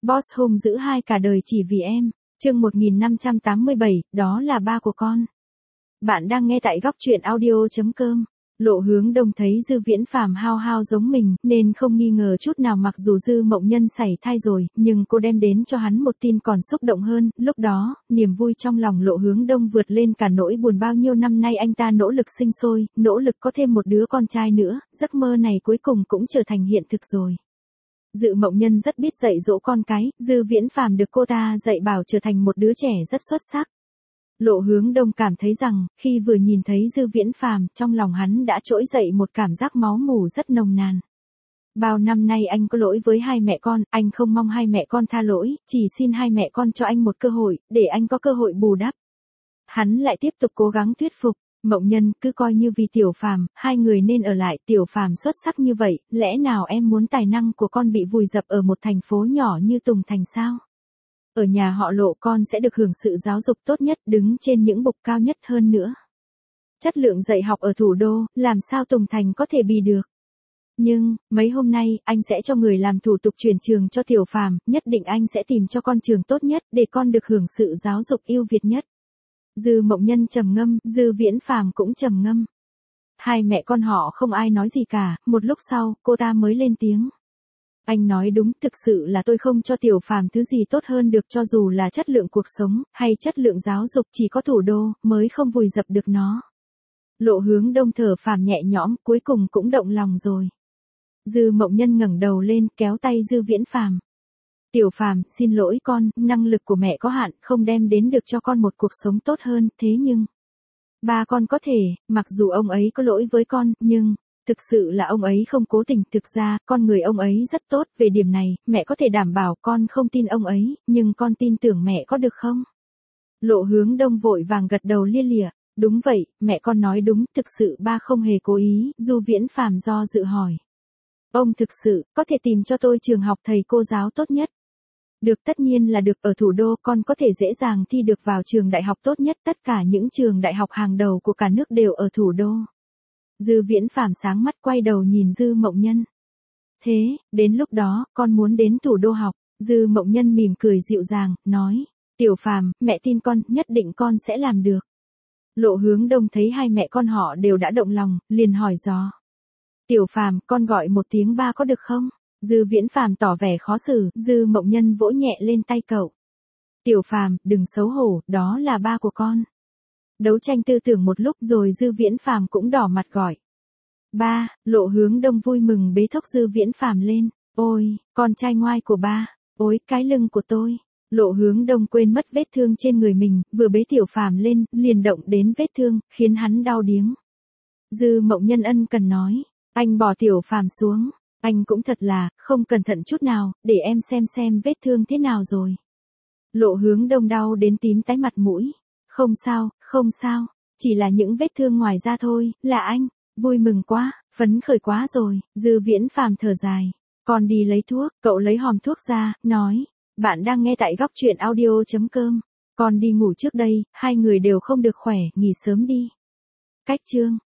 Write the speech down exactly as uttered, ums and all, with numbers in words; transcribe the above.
Boss hung dữ hai cả đời chỉ vì em. Chương một nghìn năm trăm tám mươi bảy, đó là ba của con. Bạn đang nghe tại góc truyện audio chấm com. Lộ Hướng Đông thấy Dư Viễn Phàm hao hao giống mình, nên không nghi ngờ chút nào mặc dù Dư Mộng Nhân sảy thai rồi, nhưng cô đem đến cho hắn một tin còn xúc động hơn. Lúc đó, niềm vui trong lòng Lộ Hướng Đông vượt lên cả nỗi buồn bao nhiêu năm nay anh ta nỗ lực sinh sôi, nỗ lực có thêm một đứa con trai nữa, giấc mơ này cuối cùng cũng trở thành hiện thực rồi. Dư Mộng Nhân rất biết dạy dỗ con cái, Dư Viễn Phàm được cô ta dạy bảo trở thành một đứa trẻ rất xuất sắc. Lộ Hướng Đông cảm thấy rằng, khi vừa nhìn thấy Dư Viễn Phàm, trong lòng hắn đã trỗi dậy một cảm giác máu mủ rất nồng nàn. Bao năm nay anh có lỗi với hai mẹ con, anh không mong hai mẹ con tha lỗi, chỉ xin hai mẹ con cho anh một cơ hội, để anh có cơ hội bù đắp. Hắn lại tiếp tục cố gắng thuyết phục, Mộng Nhân cứ coi như vì Tiểu Phàm, hai người nên ở lại, Tiểu Phàm xuất sắc như vậy, lẽ nào em muốn tài năng của con bị vùi dập ở một thành phố nhỏ như Tùng Thành sao? Ở nhà họ Lộ con sẽ được hưởng sự giáo dục tốt nhất, đứng trên những bục cao nhất hơn nữa. Chất lượng dạy học ở thủ đô, làm sao Tùng Thành có thể bì được. Nhưng, mấy hôm nay, anh sẽ cho người làm thủ tục chuyển trường cho Tiểu Phàm, nhất định anh sẽ tìm cho con trường tốt nhất, để con được hưởng sự giáo dục ưu việt nhất. Dư Mộng Nhân trầm ngâm, Dư Viễn Phàm cũng trầm ngâm. Hai mẹ con họ không ai nói gì cả, một lúc sau, cô ta mới lên tiếng. Anh nói đúng, thực sự là tôi không cho Tiểu Phàm thứ gì tốt hơn được, cho dù là chất lượng cuộc sống, hay chất lượng giáo dục, chỉ có thủ đô, mới không vùi dập được nó. Lộ Hướng Đông thở phào nhẹ nhõm, cuối cùng cũng động lòng rồi. Dư Mộng Nhân ngẩng đầu lên, kéo tay Dư Viễn Phàm. Tiểu Phàm, xin lỗi con, năng lực của mẹ có hạn, không đem đến được cho con một cuộc sống tốt hơn, thế nhưng... Ba con có thể, mặc dù ông ấy có lỗi với con, nhưng... Thực sự là ông ấy không cố tình, thực ra, con người ông ấy rất tốt, về điểm này, mẹ có thể đảm bảo con không tin ông ấy, nhưng con tin tưởng mẹ có được không? Lộ Hướng Đông vội vàng gật đầu lia lịa, đúng vậy, mẹ con nói đúng, thực sự ba không hề cố ý, Dư Viễn Phàm do dự hỏi. Ông thực sự, có thể tìm cho tôi trường học thầy cô giáo tốt nhất? Được, tất nhiên là được, ở thủ đô con có thể dễ dàng thi được vào trường đại học tốt nhất, tất cả những trường đại học hàng đầu của cả nước đều ở thủ đô. Dư Viễn Phàm sáng mắt quay đầu nhìn Dư Mộng Nhân. Thế, đến lúc đó, con muốn đến thủ đô học. Dư Mộng Nhân mỉm cười dịu dàng, nói. Tiểu Phàm, mẹ tin con, nhất định con sẽ làm được. Lộ Hướng Đông thấy hai mẹ con họ đều đã động lòng, liền hỏi dò. Tiểu Phàm, con gọi một tiếng ba có được không? Dư Viễn Phàm tỏ vẻ khó xử, Dư Mộng Nhân vỗ nhẹ lên tay cậu. Tiểu Phàm, đừng xấu hổ, đó là ba của con. Đấu tranh tư tưởng một lúc rồi Dư Viễn Phàm cũng đỏ mặt gọi. Ba, Lộ Hướng Đông vui mừng bế thốc Dư Viễn Phàm lên. Ôi, con trai ngoai của ba, ôi, cái lưng của tôi. Lộ Hướng Đông quên mất vết thương trên người mình, vừa bế Tiểu Phàm lên, liền động đến vết thương, khiến hắn đau điếng. Dư Mộng Nhân ân cần nói, anh bỏ Tiểu Phàm xuống, anh cũng thật là, không cẩn thận chút nào, để em xem xem vết thương thế nào rồi. Lộ Hướng Đông đau đến tím tái mặt mũi. Không sao, không sao, chỉ là những vết thương ngoài da thôi, là anh, vui mừng quá, phấn khởi quá rồi. Dư Viễn Phàm thở dài, con đi lấy thuốc, cậu lấy hòm thuốc ra, nói, bạn đang nghe tại góc truyện audio chấm com, con đi ngủ trước đây, hai người đều không được khỏe, nghỉ sớm đi. Cách chương